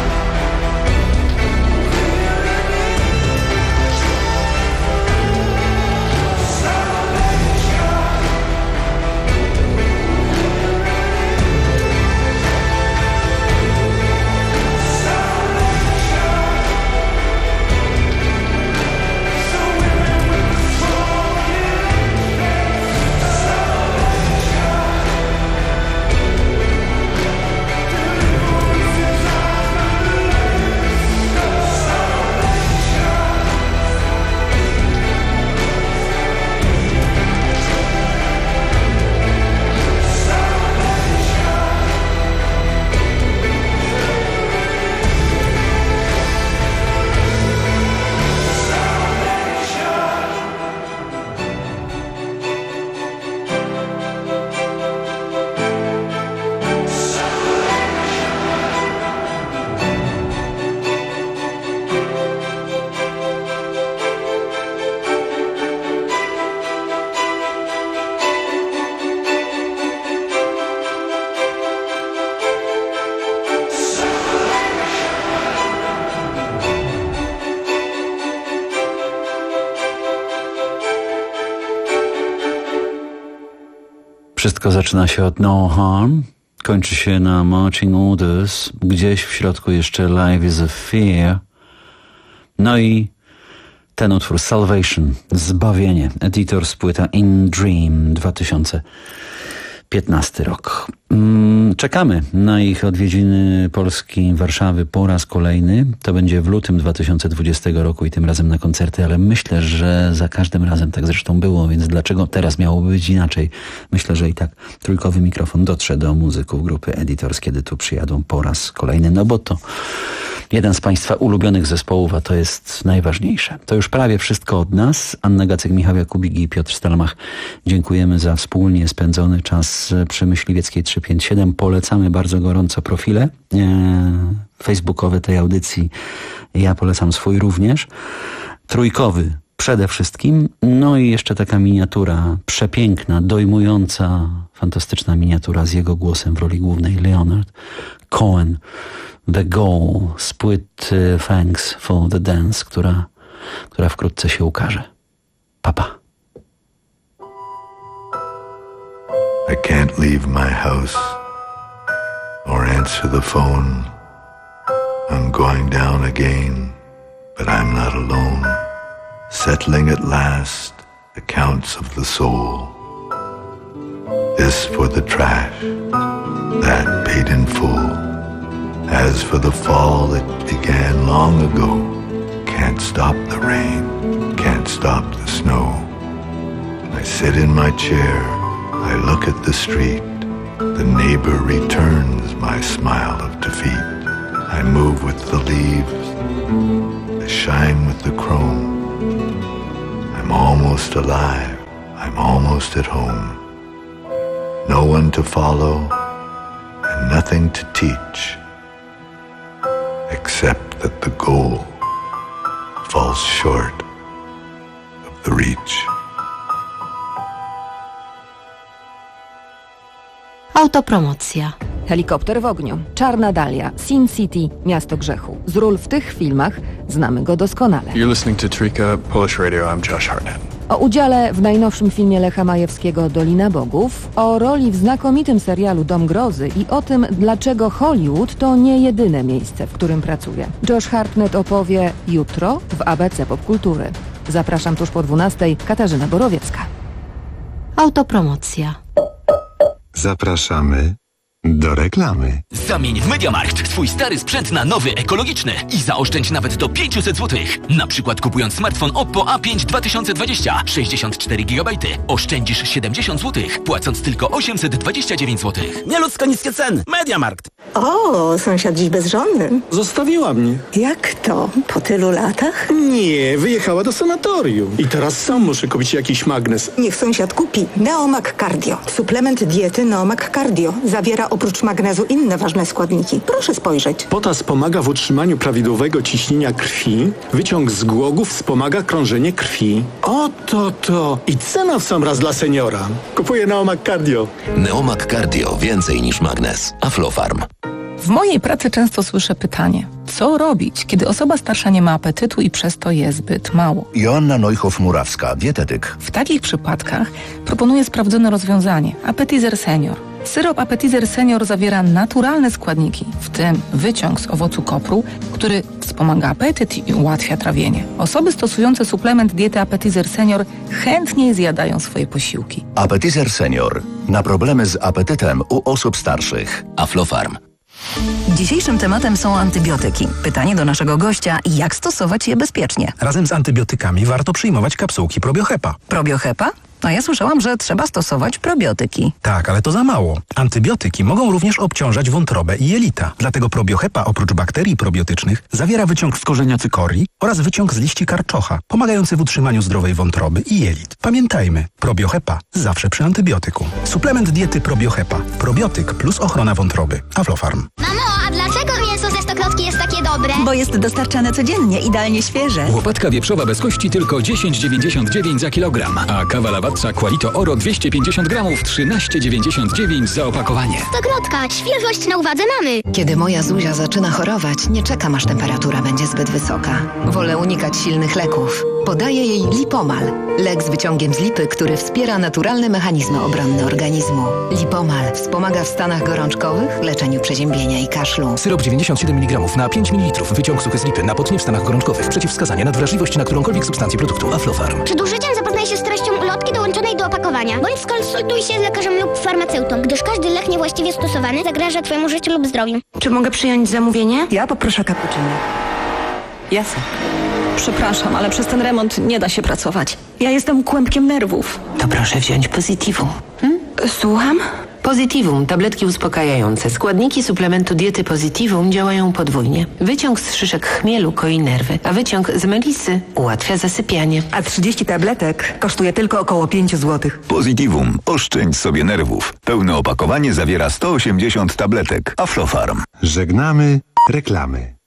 S19: Wszystko zaczyna się od No Harm, kończy się na Marching Orders, gdzieś w środku jeszcze Life is a Fear. No i ten utwór Salvation, Zbawienie, editor z płyta In Dream, dwa tysiące piętnasty rok. Czekamy na ich odwiedziny Polski, Warszawy po raz kolejny. To będzie w lutym dwa tysiące dwudziestego roku i tym razem na koncerty, ale myślę, że za każdym razem tak zresztą było, więc dlaczego teraz miałoby być inaczej? Myślę, że i tak trójkowy mikrofon dotrze do muzyków grupy Editors, kiedy tu przyjadą po raz kolejny, no bo to jeden z Państwa ulubionych zespołów, a to jest najważniejsze. To już prawie wszystko od nas. Anna Gacek, Michał Jakubik i Piotr Stelmach. Dziękujemy za wspólnie spędzony czas przy Myśliwieckiej trzysta pięćdziesiąt siedem. Polecamy bardzo gorąco profile e, facebookowe tej audycji. Ja polecam swój również. Trójkowy przede wszystkim. No i jeszcze taka miniatura przepiękna, dojmująca, fantastyczna miniatura z jego głosem w roli głównej, Leonard Cohen, The Goal z płyty Thanks for the Dance, która, która wkrótce się ukaże. Papa.
S10: I can't leave my house or answer the phone. I'm going down again, but I'm not alone. Settling at last accounts of the soul. This for the trash, that paid in full. As for the fall, it began long ago. Can't stop the rain, can't stop the snow. I sit in my chair, I look at the street. The neighbor returns my smile of defeat. I move with the leaves, I shine with the chrome. I'm almost alive, I'm almost at home. No one to follow, and nothing to teach, except that the goal falls short of the reach.
S21: Autopromocja. Helikopter w ogniu, Czarna Dalia, Sin City, Miasto Grzechu. Z ról w tych filmach znamy go doskonale.
S11: You're listening to Trika, Polish Radio, I'm Josh Hartnett.
S21: O udziale w najnowszym filmie Lecha Majewskiego Dolina Bogów, o roli w znakomitym serialu Dom Grozy i o tym, dlaczego Hollywood to nie jedyne miejsce, w którym pracuje. Josh Hartnett opowie jutro w A B C Popkultury. Zapraszam tuż po dwunastej. Katarzyna Borowiecka. Autopromocja.
S1: Zapraszamy do reklamy.
S12: Zamień w MediaMarkt swój stary sprzęt na nowy, ekologiczny i zaoszczędź nawet do pięćset złotych. Na przykład kupując smartfon Oppo A pięć dwa tysiące dwadzieścia, sześćdziesiąt cztery gigabajty, oszczędzisz siedemdziesiąt złotych, płacąc tylko osiemset dwadzieścia dziewięć złotych.
S17: Nieludzko niskie ceny. MediaMarkt.
S13: O, sąsiad dziś bezżonny.
S17: Zostawiła mnie.
S13: Jak to? Po tylu latach?
S17: Nie, wyjechała do sanatorium. I teraz sam muszę kupić jakiś magnes.
S13: Niech sąsiad kupi Neomag Cardio. Suplement diety Neomag Cardio. Zawiera oprócz magnezu inne ważne składniki. Proszę spojrzeć.
S17: Potas pomaga w utrzymaniu prawidłowego ciśnienia krwi. Wyciąg z głogów wspomaga krążenie krwi. Oto to. I cena w sam raz dla seniora. Kupuję Neomag Cardio.
S25: Neomag Cardio. Więcej niż magnes. Aflofarm.
S26: W mojej pracy często słyszę pytanie, co robić, kiedy osoba starsza nie ma apetytu i przez to je zbyt mało?
S25: Joanna Neuhoff-Murawska, dietetyk.
S26: W takich przypadkach proponuję sprawdzone rozwiązanie – Appetizer Senior. Syrop Appetizer Senior zawiera naturalne składniki, w tym wyciąg z owocu kopru, który wspomaga apetyt i ułatwia trawienie. Osoby stosujące suplement diety Appetizer Senior chętniej zjadają swoje posiłki.
S25: Appetizer Senior. Na problemy z apetytem u osób starszych. Aflofarm.
S27: Dzisiejszym tematem są antybiotyki. Pytanie do naszego gościa, jak stosować je bezpiecznie?
S28: Razem z antybiotykami warto przyjmować kapsułki Probiohepa.
S27: Probiohepa? A ja słyszałam, że trzeba stosować probiotyki.
S28: Tak, ale to za mało. Antybiotyki mogą również obciążać wątrobę i jelita. Dlatego Probiohepa oprócz bakterii probiotycznych zawiera wyciąg z korzenia cykorii oraz wyciąg z liści karczocha, pomagający w utrzymaniu zdrowej wątroby i jelit. Pamiętajmy, Probiohepa zawsze przy antybiotyku. Suplement diety Probiohepa. Probiotyk plus ochrona wątroby. Aflofarm.
S29: Mamo, a dlaczego mięso ze Stokrotki jest takie dobre?
S27: Bo jest dostarczane codziennie, idealnie świeże.
S23: Łopatka wieprzowa bez kości tylko dziesięć dziewięćdziesiąt dziewięć za kilogram, a kawa Lavazza Qualito Oro dwieście pięćdziesiąt gramów trzynaście dziewięćdziesiąt dziewięć za opakowanie.
S29: Stokrotka, świeżość na uwadze mamy.
S21: Kiedy moja Zuzia zaczyna chorować, nie czekam, aż temperatura będzie zbyt wysoka. Wolę unikać silnych leków. Podaję jej Lipomal. Lek z wyciągiem z lipy, który wspiera naturalne mechanizmy obronne organizmu. Lipomal wspomaga w stanach gorączkowych, leczeniu przeziębienia i kaszlu.
S23: Syrop dziewięćdziesiąt siedem miligramów na pięć mililitrów. Wyciąg suchy z lipy na potnie w stanach gorączkowych. Przeciwwskazania na wrażliwość na którąkolwiek substancję produktu. Aflofarm.
S29: Przed użyciem zapoznaj się z treścią ulotki dołączonej do opakowania, bądź skonsultuj się z lekarzem lub farmaceutą, gdyż każdy lek niewłaściwie stosowany zagraża Twojemu życiu lub zdrowiu.
S27: Czy mogę przyjąć zamówienie?
S13: Ja poproszę cappuccino.
S27: Jasne. Przepraszam, ale przez ten remont nie da się pracować. Ja jestem kłębkiem nerwów.
S21: To proszę wziąć Positivum.
S27: Hmm? Słucham?
S21: Positivum, tabletki uspokajające. Składniki suplementu diety Positivum działają podwójnie. Wyciąg z szyszek chmielu koi nerwy, a wyciąg z melisy ułatwia zasypianie.
S13: A trzydzieści tabletek kosztuje tylko około pięć złotych.
S25: Positivum. Oszczędź sobie nerwów. Pełne opakowanie zawiera sto osiemdziesiąt tabletek. Aflofarm.
S1: Żegnamy reklamy.